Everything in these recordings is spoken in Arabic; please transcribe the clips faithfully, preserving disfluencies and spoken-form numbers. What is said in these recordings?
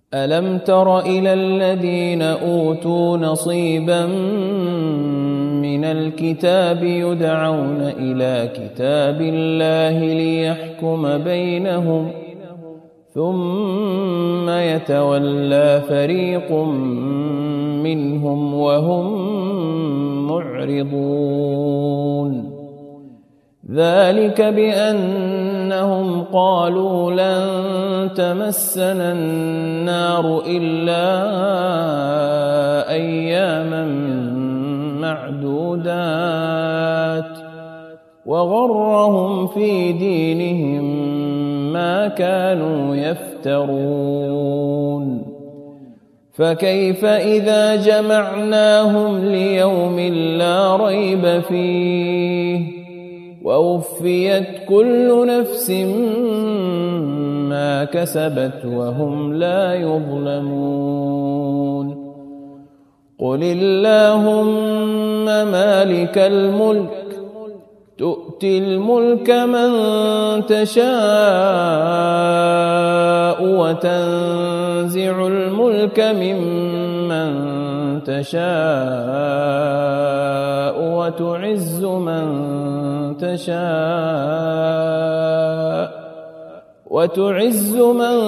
ألم تر إلى الذين أوتوا نصيبا من الكتاب يدعون إلى كتاب الله ليحكم بينهم ثم يتولى فريق منهم وهم معرضون ذلك بأنهم قالوا لن تمسنا النار إلا أياما معدودات وغرهم في دينهم ما كانوا يفترون فكيف إذا جمعناهم ليوم لا ريب فيه ووفيت كل نفس ما كسبت وهم لا يظلمون قل اللهم مالك الملك تؤتي الملك من تشاء وتنزع الملك ممن تشاء وتعز من تشاء وتعز من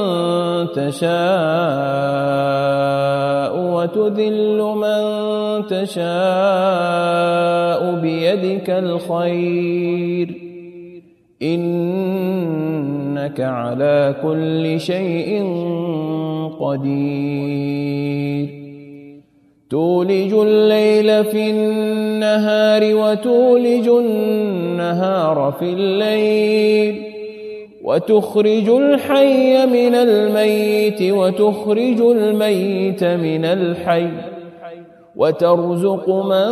تشاء وتذل من تشاء بيدك الخير إنك على كل شيء قدير تولج الليل في النهار وتولج النهار في الليل وتخرج الحي من الميت وتخرج الميت من الحي وترزق من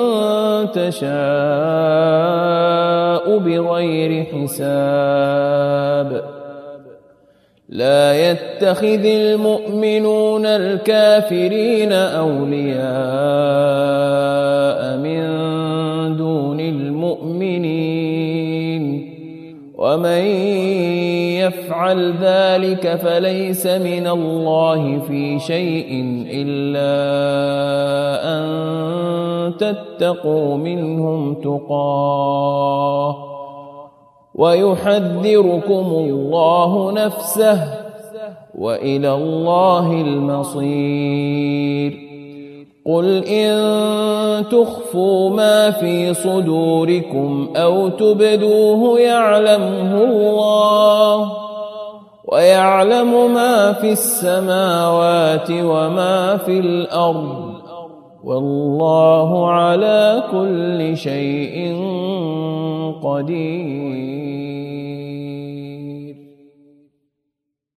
تشاء بغير حساب لا يتخذ المؤمنون الكافرين أولياء من دون المؤمنين ومن يفعل ذلك فليس من الله في شيء إلا أن تتقوا منهم تقاه ويحذركم الله نفسه وإلى الله المصير قل إن تخفوا ما في صدوركم أو تبدوه يعلمه الله ويعلم ما في السماوات وما في الأرض والله على كل شيء قدير